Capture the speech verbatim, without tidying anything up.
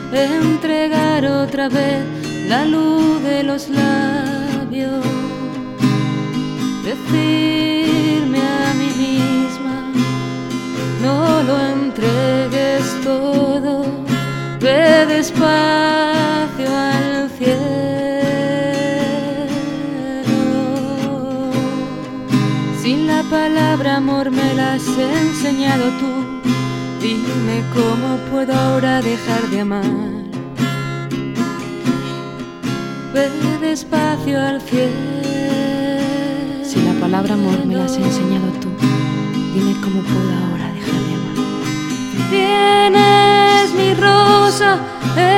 entregar otra vez la luz de los labios, decirme a mí misma, no lo entregues todo, ve despacio al cielo. Si la palabra amor me la has enseñado tú, dime cómo puedo ahora dejar de amar. Ve despacio al cielo. Si la palabra amor me la has enseñado tú, dime cómo puedo ahora dejar de amar. Tienes mi rosa